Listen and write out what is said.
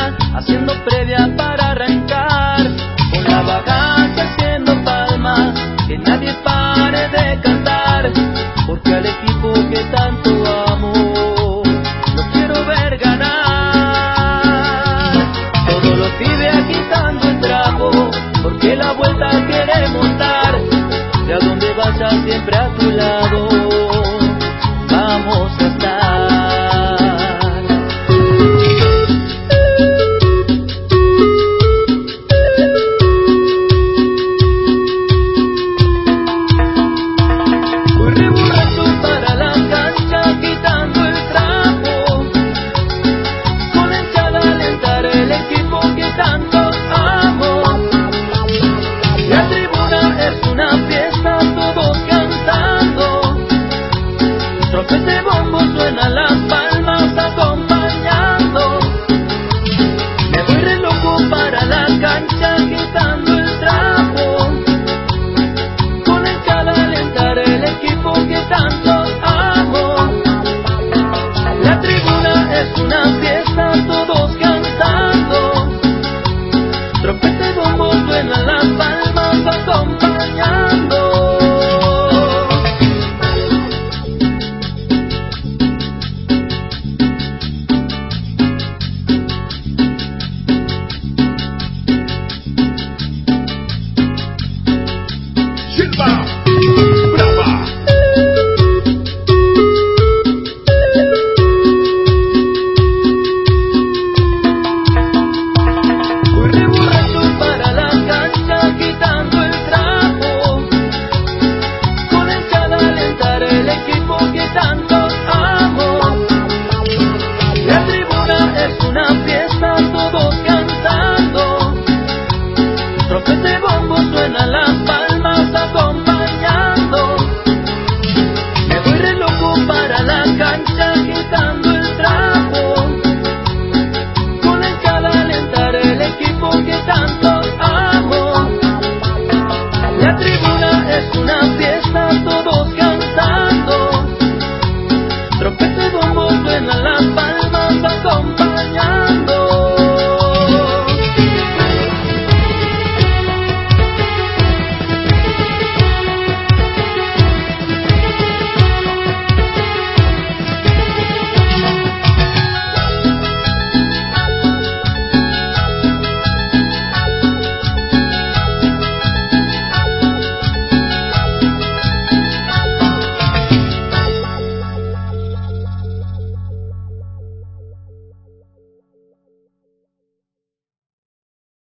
haciendo previa para arrancar, con la vagancia haciendo palmas, que nadie pare de cantar, porque al equipo que tanto amo lo quiero ver ganar. Todos los pibes agitando el trapo, porque la vuelta queremos dar, y a donde vaya siempre a tu lado vamos a estar. Corre borracho para la cancha quitando el trapo, con la hinchada a alentar el equipo que tanto amo. La tribuna es una fiesta, todos cantando, trompeta y bombo suenan las palmas acompañando. Me voy re loco para la cancha quitando el trapo, con la hinchada a alentar el equipo que tanto amo. La tribuna es una fiesta, todos cantando, trompeta y bombo suenan las palmas acompañando. Silva, brava. Corre borracho para la cancha quitando el trapo, con la hinchada a alentar el equipo que tanto amo. La tribuna es una fiesta, todos